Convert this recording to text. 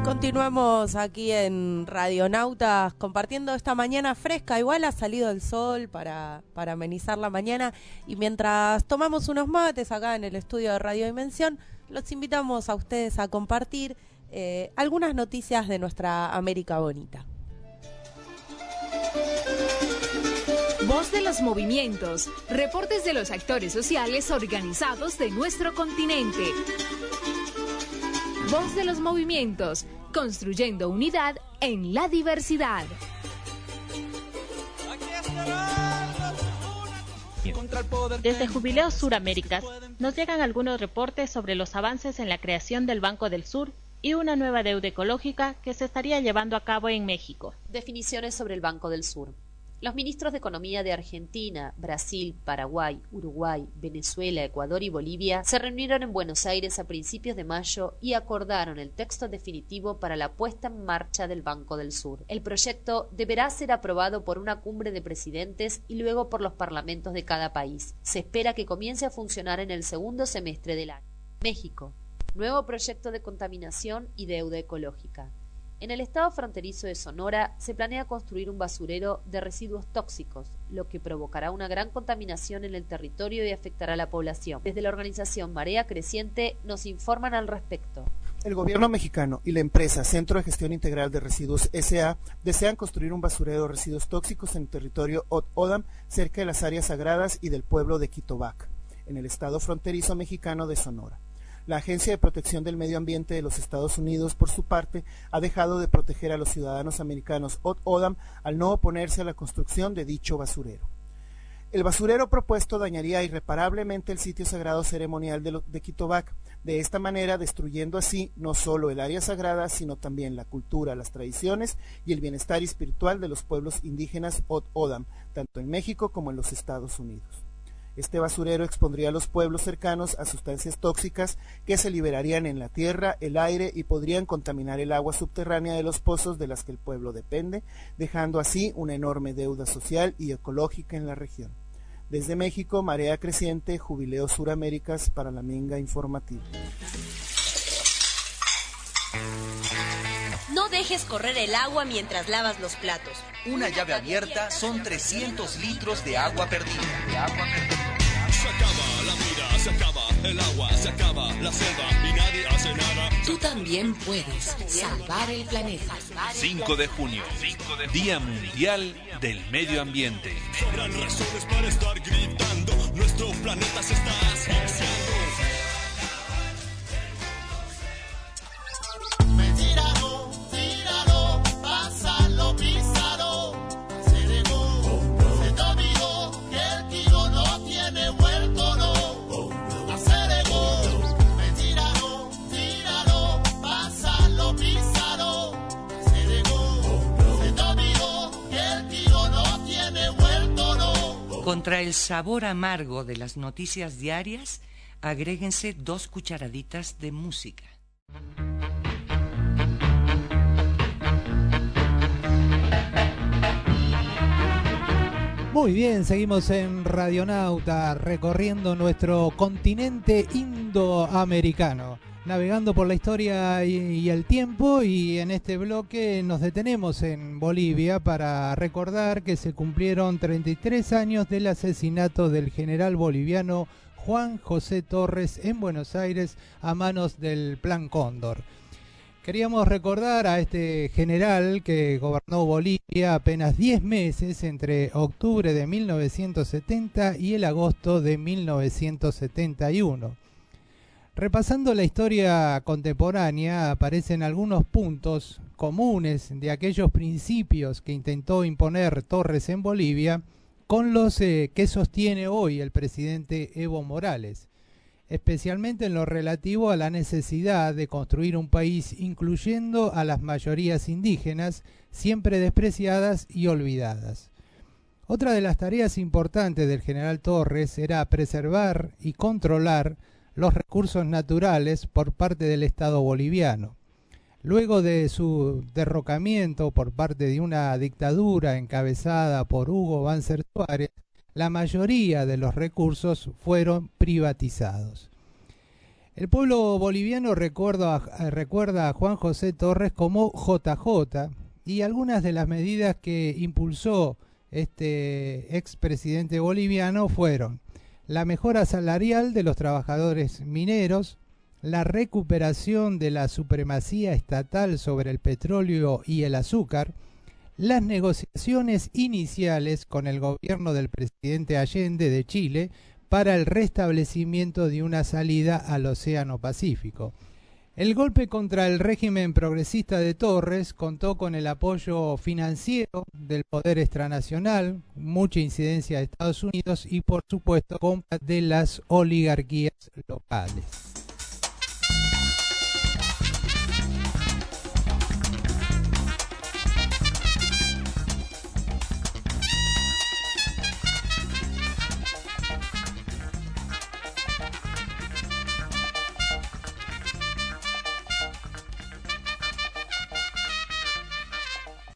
Continuamos aquí en Radionautas compartiendo esta mañana fresca. Igual ha salido el sol para amenizar la mañana, y mientras tomamos unos mates acá en el estudio de Radio Dimensión, los invitamos a ustedes a compartir algunas noticias de nuestra América bonita. Voz de los movimientos, reportes de los actores sociales organizados de nuestro continente. Voz de los movimientos, construyendo unidad en la diversidad. Desde Jubileo Suraméricas nos llegan algunos reportes sobre los avances en la creación del Banco del Sur y una nueva deuda ecológica que se estaría llevando a cabo en México. Definiciones sobre el Banco del Sur. Los ministros de Economía de Argentina, Brasil, Paraguay, Uruguay, Venezuela, Ecuador y Bolivia se reunieron en Buenos Aires a principios de mayo y acordaron el texto definitivo para la puesta en marcha del Banco del Sur. El proyecto deberá ser aprobado por una cumbre de presidentes y luego por los parlamentos de cada país. Se espera que comience a funcionar en el segundo semestre del año. México. Nuevo proyecto de contaminación y deuda ecológica. En el estado fronterizo de Sonora se planea construir un basurero de residuos tóxicos, lo que provocará una gran contaminación en el territorio y afectará a la población. Desde la organización Marea Creciente nos informan al respecto. El gobierno mexicano y la empresa Centro de Gestión Integral de Residuos S.A. desean construir un basurero de residuos tóxicos en el territorio Ot-Odam, cerca de las áreas sagradas y del pueblo de Quitobac, en el estado fronterizo mexicano de Sonora. La Agencia de Protección del Medio Ambiente de los Estados Unidos, por su parte, ha dejado de proteger a los ciudadanos americanos Ot-Odam al no oponerse a la construcción de dicho basurero. El basurero propuesto dañaría irreparablemente el sitio sagrado ceremonial de Quitobac, de esta manera destruyendo así no solo el área sagrada, sino también la cultura, las tradiciones y el bienestar espiritual de los pueblos indígenas Ot-Odam, tanto en México como en los Estados Unidos. Este basurero expondría a los pueblos cercanos a sustancias tóxicas que se liberarían en la tierra, el aire y podrían contaminar el agua subterránea de los pozos de las que el pueblo depende, dejando así una enorme deuda social y ecológica en la región. Desde México, Marea Creciente, Jubileo Suraméricas para la Minga Informativa. No dejes correr el agua mientras lavas los platos. Una llave abierta son 300 litros de agua perdida. Se acaba la vida, se acaba el agua, se acaba la selva y nadie hace nada. Tú también puedes salvar el planeta. 5 de junio, Día Mundial del Medio Ambiente. Sobran razones para estar gritando, nuestro planeta se está asfixiando. Contra el sabor amargo de las noticias diarias, agréguense 2 cucharaditas de música. Muy bien, seguimos en Radionauta, recorriendo nuestro continente indoamericano, navegando por la historia y el tiempo, y en este bloque nos detenemos en Bolivia para recordar que se cumplieron 33 años del asesinato del general boliviano Juan José Torres en Buenos Aires a manos del Plan Cóndor. Queríamos recordar a este general que gobernó Bolivia apenas 10 meses entre octubre de 1970 y el agosto de 1971. Repasando la historia contemporánea, aparecen algunos puntos comunes de aquellos principios que intentó imponer Torres en Bolivia con los que sostiene hoy el presidente Evo Morales, especialmente en lo relativo a la necesidad de construir un país incluyendo a las mayorías indígenas, siempre despreciadas y olvidadas. Otra de las tareas importantes del general Torres era preservar y controlar los recursos naturales por parte del Estado boliviano. Luego de su derrocamiento por parte de una dictadura encabezada por Hugo Banzer Suárez, la mayoría de los recursos fueron privatizados. El pueblo boliviano recuerda a Juan José Torres como JJ, y algunas de las medidas que impulsó este expresidente boliviano fueron la mejora salarial de los trabajadores mineros, la recuperación de la supremacía estatal sobre el petróleo y el azúcar, las negociaciones iniciales con el gobierno del presidente Allende de Chile para el restablecimiento de una salida al Océano Pacífico. El golpe contra el régimen progresista de Torres contó con el apoyo financiero del poder extranacional, mucha incidencia de Estados Unidos y por supuesto de las oligarquías locales.